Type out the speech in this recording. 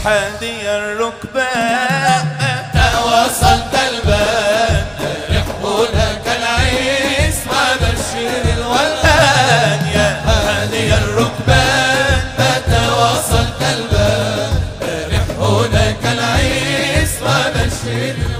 هادي الركبان متى وصلت البان يحبونك العيس وبشر الولدان يا هادي الركبان. متى وصلت البان يحبونك العيس وبشر